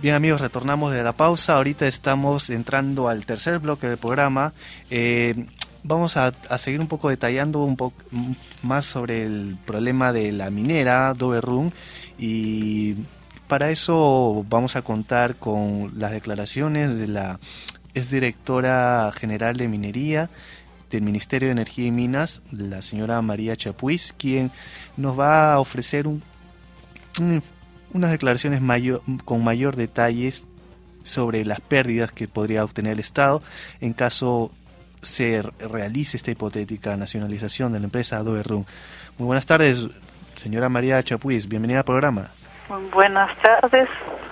Bien amigos, retornamos de la pausa. Ahorita estamos entrando al tercer bloque del programa. Vamos a seguir un poco detallando un poco más sobre el problema de la minera Dove Run, y para eso vamos a contar con las declaraciones de la exdirectora general de minería del Ministerio de Energía y Minas, la señora María Chapuis, quien nos va a ofrecer unas declaraciones con mayor detalles sobre las pérdidas que podría obtener el Estado en caso se realice esta hipotética nacionalización de la empresa Dove Run. Muy buenas tardes, señora María Chapuis, bienvenida al programa. Buenas tardes.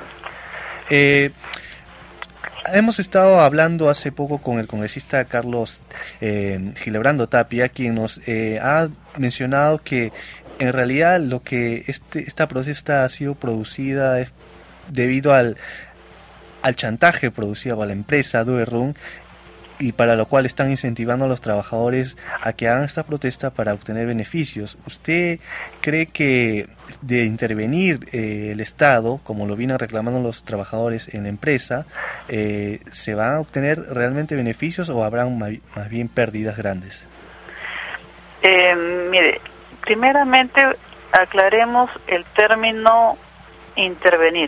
Hemos estado hablando hace poco con el congresista Carlos Gilebrando Tapia, quien nos ha mencionado que en realidad lo que esta protesta ha sido producida es debido al chantaje producido por la empresa Dove Run, y para lo cual están incentivando a los trabajadores a que hagan esta protesta para obtener beneficios. ¿Usted cree que de intervenir el Estado, como lo vienen reclamando los trabajadores en la empresa, se van a obtener realmente beneficios o habrán más bien pérdidas grandes? Mire, primeramente aclaremos el término intervenir,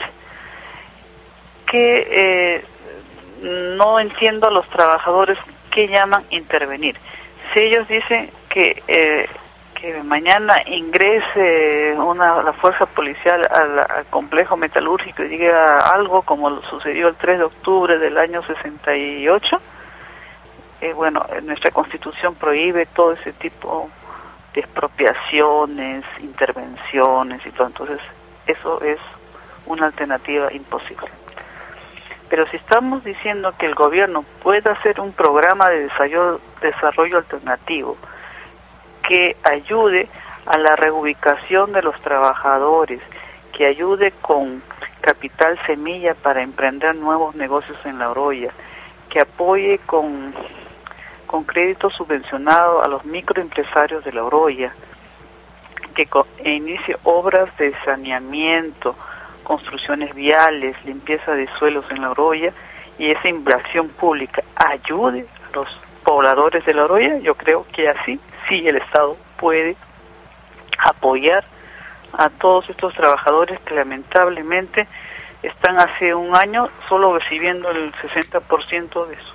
que no entiendo a los trabajadores qué llaman intervenir. Si ellos dicen que mañana ingrese la fuerza policial al complejo metalúrgico y diga algo como sucedió el 3 de octubre del año 68, bueno, nuestra Constitución prohíbe todo ese tipo de expropiaciones, intervenciones y todo. Entonces eso es una alternativa imposible. Pero si estamos diciendo que el gobierno puede hacer un programa de desarrollo alternativo que ayude a la reubicación de los trabajadores, que ayude con capital semilla para emprender nuevos negocios en La Oroya, que apoye con crédito subvencionado a los microempresarios de La Oroya, que inicie obras de saneamiento, construcciones viales, limpieza de suelos en La Oroya, y esa inversión pública ayude a los pobladores de La Oroya, yo creo que así sí el Estado puede apoyar a todos estos trabajadores que lamentablemente están hace un año solo recibiendo el 70% de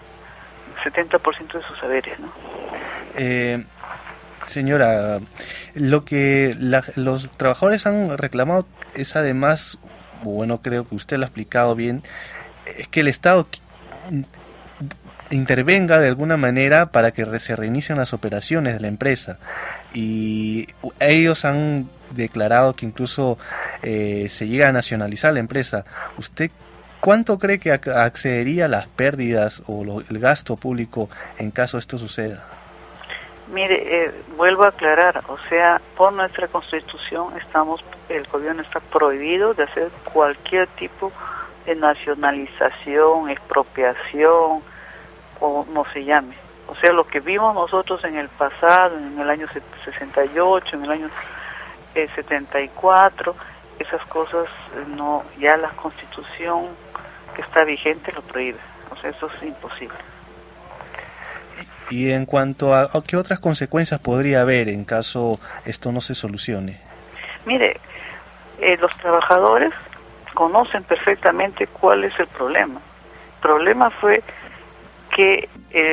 sus saberes, ¿no? Señora, lo que los trabajadores han reclamado es además, bueno, creo que usted lo ha explicado bien, es que el Estado intervenga de alguna manera para que se reinicien las operaciones de la empresa, y ellos han declarado que incluso se llega a nacionalizar la empresa. ¿Usted cuánto cree que accedería a las pérdidas o el gasto público en caso esto suceda? Mire, vuelvo a aclarar, o sea, por nuestra Constitución el gobierno está prohibido de hacer cualquier tipo de nacionalización, expropiación, como se llame. O sea, lo que vimos nosotros en el pasado, en el año 68, en el año 74, esas cosas no, ya la Constitución que está vigente lo prohíbe. O sea, eso es imposible. Y en cuanto a qué otras consecuencias podría haber en caso esto no se solucione. Mire, los trabajadores conocen perfectamente cuál es el problema. El problema fue que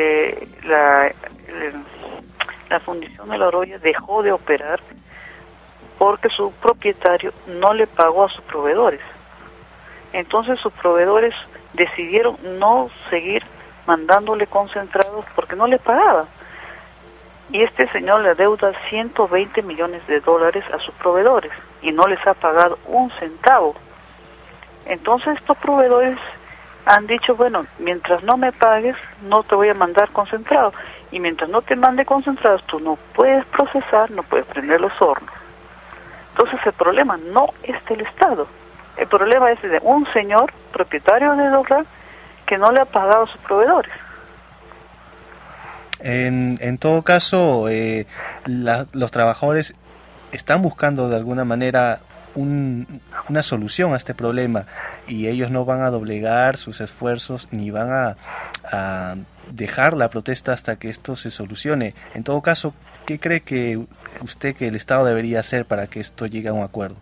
la Fundición de La Oroya dejó de operar porque su propietario no le pagó a sus proveedores. Entonces sus proveedores decidieron no seguir mandándole concentrados porque no le pagaba. Y este señor le adeuda $120 millones a sus proveedores y no les ha pagado un centavo. Entonces estos proveedores han dicho, bueno, mientras no me pagues, no te voy a mandar concentrados. Y mientras no te mande concentrados, tú no puedes procesar, no puedes prender los hornos. Entonces el problema no es del Estado. El problema es de un señor propietario de Dove Run que no le ha pagado a sus proveedores. En todo caso, los trabajadores están buscando de alguna manera una solución a este problema, y ellos no van a doblegar sus esfuerzos ni van a dejar la protesta hasta que esto se solucione. En todo caso, ¿qué cree que usted que el Estado debería hacer para que esto llegue a un acuerdo?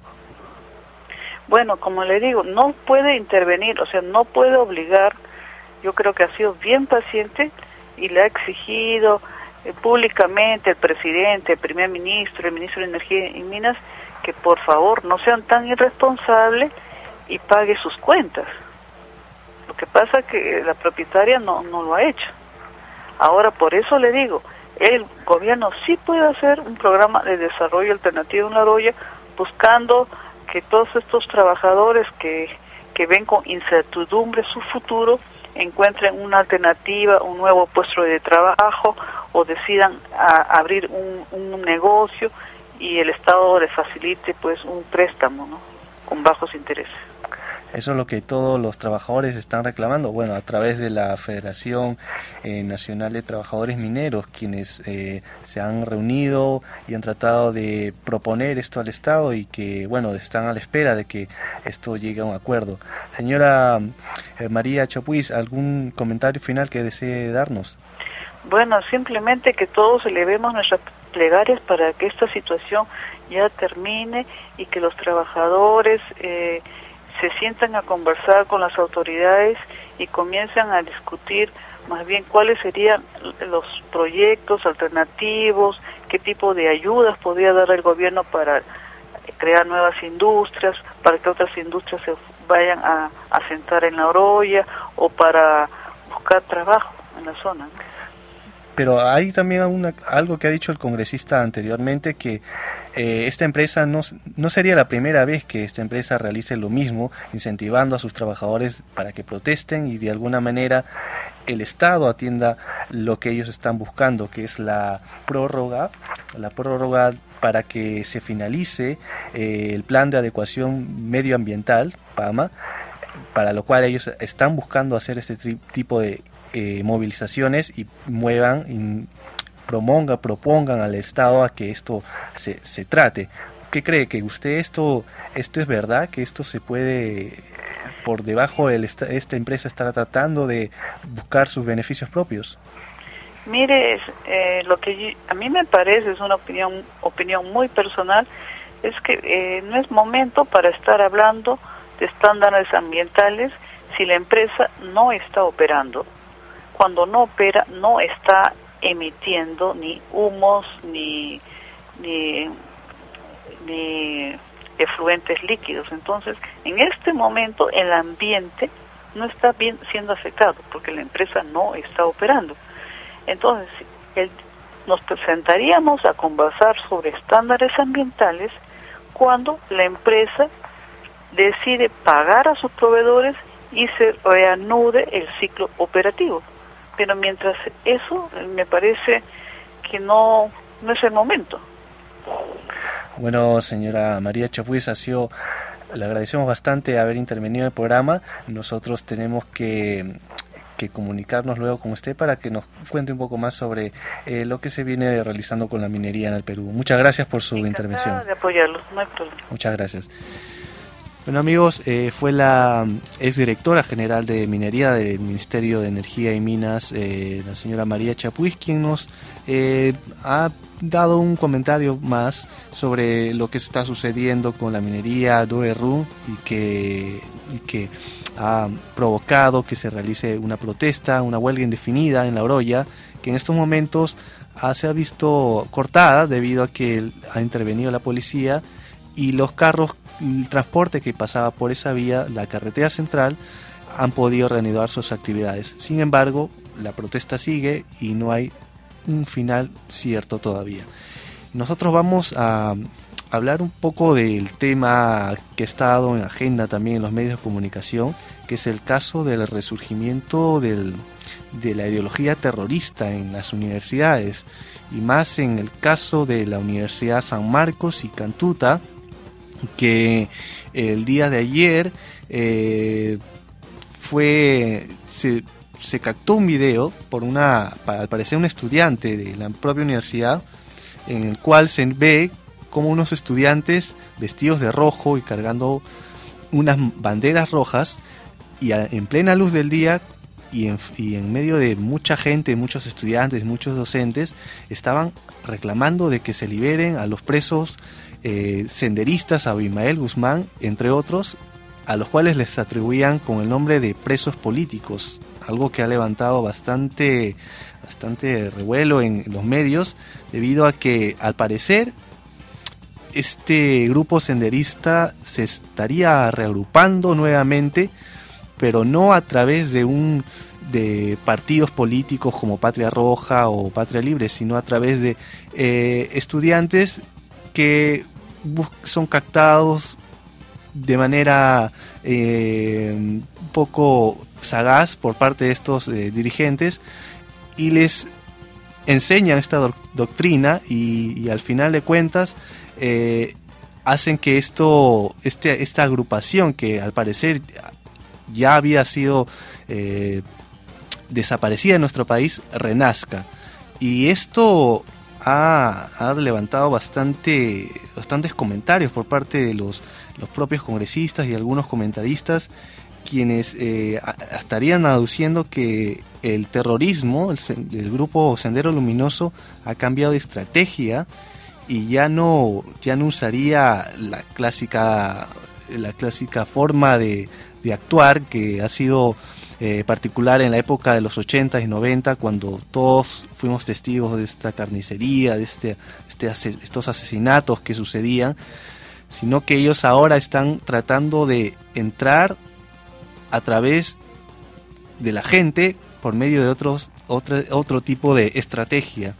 Bueno, como le digo, no puede intervenir, o sea, no puede obligar. Yo creo que ha sido bien paciente y le ha exigido públicamente el presidente, el primer ministro, el ministro de Energía y Minas, que por favor no sean tan irresponsables y pague sus cuentas. Lo que pasa es que la propietaria no lo ha hecho. Ahora, por eso le digo, el gobierno sí puede hacer un programa de desarrollo alternativo en La Oroya, buscando que todos estos trabajadores que ven con incertidumbre su futuro encuentren una alternativa, un nuevo puesto de trabajo, o decidan abrir un negocio y el Estado les facilite pues un préstamo, ¿no?, con bajos intereses. Eso es lo que todos los trabajadores están reclamando, bueno, a través de la Federación Nacional de Trabajadores Mineros, quienes se han reunido y han tratado de proponer esto al Estado, y que, bueno, están a la espera de que esto llegue a un acuerdo. Señora María Chapuis, ¿algún comentario final que desee darnos? Bueno, simplemente que todos elevemos nuestras plegarias para que esta situación ya termine y que los trabajadores se sientan a conversar con las autoridades y comiencen a discutir más bien cuáles serían los proyectos alternativos, qué tipo de ayudas podría dar el gobierno para crear nuevas industrias, para que otras industrias se vayan a asentar en La Oroya, o para buscar trabajo en la zona, ¿no? Pero hay también algo que ha dicho el congresista anteriormente, que esta empresa no sería la primera vez que esta empresa realice lo mismo, incentivando a sus trabajadores para que protesten y de alguna manera el Estado atienda lo que ellos están buscando, que es la prórroga para que se finalice el plan de adecuación medioambiental, PAMA, para lo cual ellos están buscando hacer este tipo de movilizaciones y propongan al Estado a que esto se trate. ¿Qué cree? ¿Que usted esto es verdad? ¿Que esto se puede, por debajo de esta empresa, estar tratando de buscar sus beneficios propios? Mire, lo que a mí me parece, es una opinión muy personal, es que no es momento para estar hablando de estándares ambientales si la empresa no está operando. Cuando no opera, no está emitiendo ni humos ni efluentes líquidos. Entonces, en este momento el ambiente no está bien siendo afectado porque la empresa no está operando. Entonces, nos sentaríamos a conversar sobre estándares ambientales cuando la empresa decide pagar a sus proveedores y se reanude el ciclo operativo. Pero mientras eso, me parece que no es el momento. Bueno, señora María Chapuis, le agradecemos bastante haber intervenido en el programa. Nosotros tenemos que comunicarnos luego con usted para que nos cuente un poco más sobre lo que se viene realizando con la minería en el Perú. Muchas gracias por su intervención. De apoyarlos, no hay problema. Muchas gracias. Bueno, amigos, fue la exdirectora general de Minería del Ministerio de Energía y Minas, la señora María Chapuis, quien nos ha dado un comentario más sobre lo que está sucediendo con la minería Doerru y que ha provocado que se realice una protesta, una huelga indefinida en La Oroya, que en estos momentos se ha visto cortada debido a que ha intervenido la policía y los carros, el transporte que pasaba por esa vía, la carretera central, han podido reanudar sus actividades. Sin embargo, la protesta sigue y no hay un final cierto todavía. Nosotros vamos a hablar un poco del tema que ha estado en agenda también en los medios de comunicación, que es el caso del resurgimiento de la ideología terrorista en las universidades, y más en el caso de la Universidad San Marcos y Cantuta, que el día de ayer se captó un video por al parecer un estudiante de la propia universidad, en el cual se ve cómo unos estudiantes vestidos de rojo y cargando unas banderas rojas, y en plena luz del día y en medio de mucha gente, muchos estudiantes, muchos docentes, estaban reclamando de que se liberen a los presos senderistas, a Abimael Guzmán, entre otros, a los cuales les atribuían con el nombre de presos políticos, algo que ha levantado bastante revuelo en los medios, debido a que, al parecer, este grupo senderista se estaría reagrupando nuevamente, pero no a través de partidos políticos como Patria Roja o Patria Libre, sino a través de estudiantes que son captados de manera un poco sagaz por parte de estos dirigentes, y les enseñan esta doctrina, y al final de cuentas hacen que esta agrupación, que al parecer ya había sido desaparecida en nuestro país, renazca. Y esto ha levantado bastantes comentarios por parte de los propios congresistas y algunos comentaristas, quienes estarían aduciendo que el terrorismo, el grupo Sendero Luminoso, ha cambiado de estrategia y ya no usaría la clásica forma de actuar que ha sido particular en la época de los 80 y 90, cuando todos fuimos testigos de esta carnicería, de estos asesinatos que sucedían, sino que ellos ahora están tratando de entrar a través de la gente por medio de otro tipo de estrategia.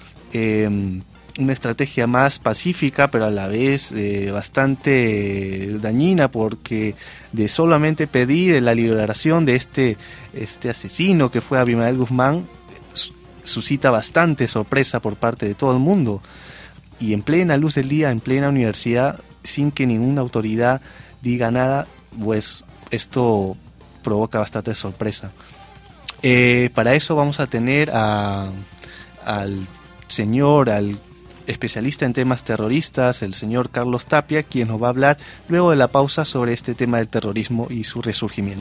Una estrategia más pacífica, pero a la vez bastante dañina, porque de solamente pedir la liberación de este asesino que fue Abimael Guzmán, suscita bastante sorpresa por parte de todo el mundo, y en plena luz del día, en plena universidad, sin que ninguna autoridad diga nada, pues esto provoca bastante sorpresa. Para eso vamos a tener al especialista en temas terroristas, el señor Carlos Tapia, quien nos va a hablar luego de la pausa sobre este tema del terrorismo y su resurgimiento.